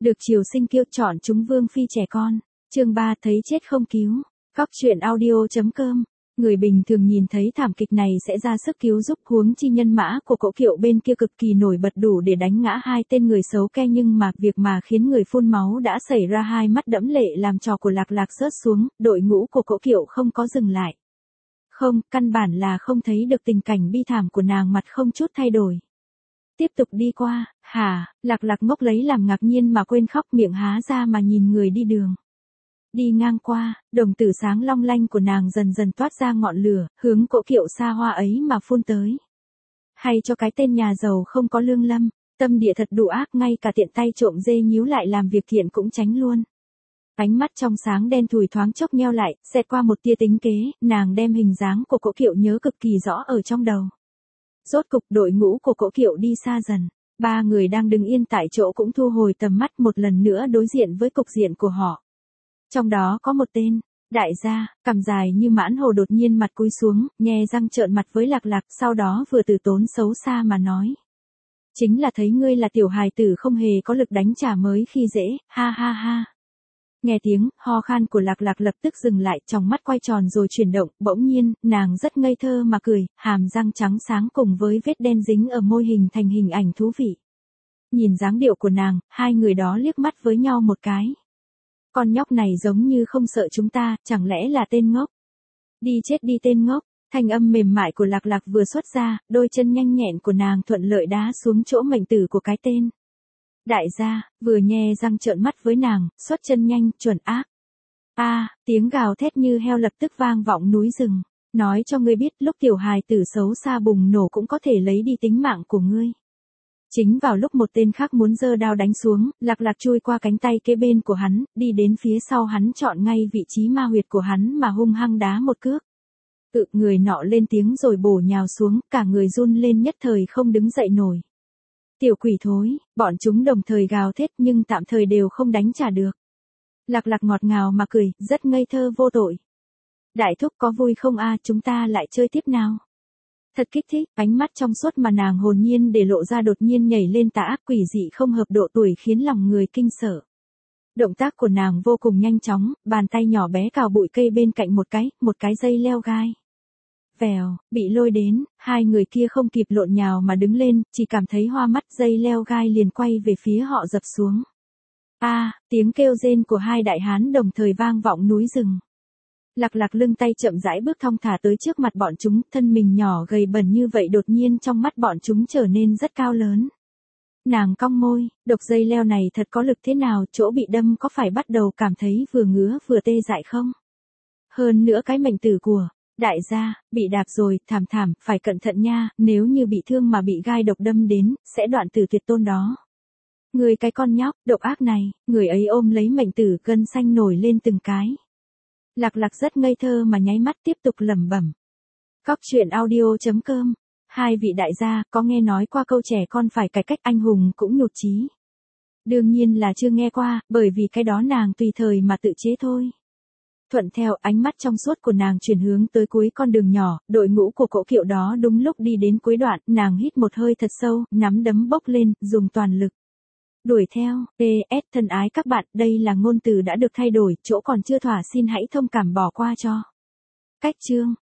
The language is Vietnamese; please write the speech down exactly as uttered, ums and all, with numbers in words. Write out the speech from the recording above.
Được triều sinh kiêu chọn chúng vương phi trẻ con. Chương ba thấy chết không cứu. Góc truyện audio.com. Người bình thường nhìn thấy thảm kịch này sẽ ra sức cứu giúp, huống chi nhân mã của Cỗ Kiệu bên kia cực kỳ nổi bật đủ để đánh ngã hai tên người xấu ke, nhưng mà việc mà khiến người phun máu đã xảy ra, hai mắt đẫm lệ làm trò của Lạc Lạc rớt xuống, đội ngũ của Cỗ Kiệu không có dừng lại. Không, căn bản là không thấy được tình cảnh bi thảm của nàng, mặt không chút thay đổi. Tiếp tục đi qua, hả, Lạc Lạc ngốc lấy làm ngạc nhiên mà quên khóc, miệng há ra mà nhìn người đi đường. Đi ngang qua, đồng tử sáng long lanh của nàng dần dần toát ra ngọn lửa, hướng Cỗ Kiệu xa hoa ấy mà phun tới. Hay cho cái tên nhà giàu không có lương lâm, tâm địa thật đủ ác, ngay cả tiện tay trộm dê nhíu lại làm việc thiện cũng tránh luôn. Ánh mắt trong sáng đen thùi thoáng chốc nheo lại, xẹt qua một tia tính kế, nàng đem hình dáng của Cỗ Kiệu nhớ cực kỳ rõ ở trong đầu. Rốt cục đội ngũ của Cỗ Kiệu đi xa dần, ba người đang đứng yên tại chỗ cũng thu hồi tầm mắt, một lần nữa đối diện với cục diện của họ. Trong đó có một tên, đại gia, cằm dài như mãn hồ, đột nhiên mặt cúi xuống, nhe răng trợn mặt với Lạc Lạc, sau đó vừa từ tốn xấu xa mà nói. Chính là thấy ngươi là tiểu hài tử không hề có lực đánh trả mới khi dễ, ha ha ha. Nghe tiếng ho khan của Lạc Lạc lập tức dừng lại, trong mắt quay tròn rồi chuyển động, bỗng nhiên, nàng rất ngây thơ mà cười, hàm răng trắng sáng cùng với vết đen dính ở môi hình thành hình ảnh thú vị. Nhìn dáng điệu của nàng, hai người đó liếc mắt với nhau một cái. Con nhóc này giống như không sợ chúng ta, chẳng lẽ là tên ngốc? Đi chết đi tên ngốc, thanh âm mềm mại của Lạc Lạc vừa xuất ra, đôi chân nhanh nhẹn của nàng thuận lợi đá xuống chỗ mệnh tử của cái tên. Đại gia, vừa nhe răng trợn mắt với nàng, xuất chân nhanh, chuẩn ác. A, à, tiếng gào thét như heo lập tức vang vọng núi rừng. Nói cho ngươi biết, lúc tiểu hài tử xấu xa bùng nổ cũng có thể lấy đi tính mạng của ngươi. Chính vào lúc một tên khác muốn giơ đao đánh xuống, Lạc Lạc chui qua cánh tay kế bên của hắn, đi đến phía sau hắn, chọn ngay vị trí ma huyệt của hắn mà hung hăng đá một cước. Tự người nọ lên tiếng rồi bổ nhào xuống, cả người run lên nhất thời không đứng dậy nổi. Tiểu quỷ thối, bọn chúng đồng thời gào thét nhưng tạm thời đều không đánh trả được. Lạc Lạc ngọt ngào mà cười, rất ngây thơ vô tội. Đại thúc có vui không a, chúng ta lại chơi tiếp nào. Thật kích thích, ánh mắt trong suốt mà nàng hồn nhiên để lộ ra đột nhiên nhảy lên tà ác quỷ dị không hợp độ tuổi, khiến lòng người kinh sợ. Động tác của nàng vô cùng nhanh chóng, bàn tay nhỏ bé cào bụi cây bên cạnh một cái, một cái dây leo gai. Vèo, bị lôi đến, hai người kia không kịp lộn nhào mà đứng lên, chỉ cảm thấy hoa mắt, dây leo gai liền quay về phía họ dập xuống. A, à, tiếng kêu rên của hai đại hán đồng thời vang vọng núi rừng. Lạc Lạc lưng tay chậm rãi bước thong thả tới trước mặt bọn chúng, thân mình nhỏ gầy bẩn như vậy đột nhiên trong mắt bọn chúng trở nên rất cao lớn. Nàng cong môi, độc dây leo này thật có lực thế nào, chỗ bị đâm có phải bắt đầu cảm thấy vừa ngứa vừa tê dại không? Hơn nữa cái mệnh tử của đại gia, bị đạp rồi, thảm thảm, phải cẩn thận nha, nếu như bị thương mà bị gai độc đâm đến, sẽ đoạn tử tuyệt tôn đó. Người cái con nhóc, độc ác này, người ấy ôm lấy mệnh tử, gân xanh nổi lên từng cái. Lạc Lạc rất ngây thơ mà nháy mắt tiếp tục lẩm bẩm. Góc truyện audio.com. Hai vị đại gia, có nghe nói qua câu trẻ con phải cải cách anh hùng cũng nhụt chí? Đương nhiên là chưa nghe qua, bởi vì cái đó nàng tùy thời mà tự chế thôi. Thuận theo ánh mắt trong suốt của nàng chuyển hướng tới cuối con đường nhỏ, đội ngũ của Cỗ Kiệu đó đúng lúc đi đến cuối đoạn, nàng hít một hơi thật sâu, nắm đấm bốc lên, dùng toàn lực. Đuổi theo, pê ét thân ái các bạn, đây là ngôn từ đã được thay đổi, chỗ còn chưa thỏa xin hãy thông cảm bỏ qua cho. Cách chương.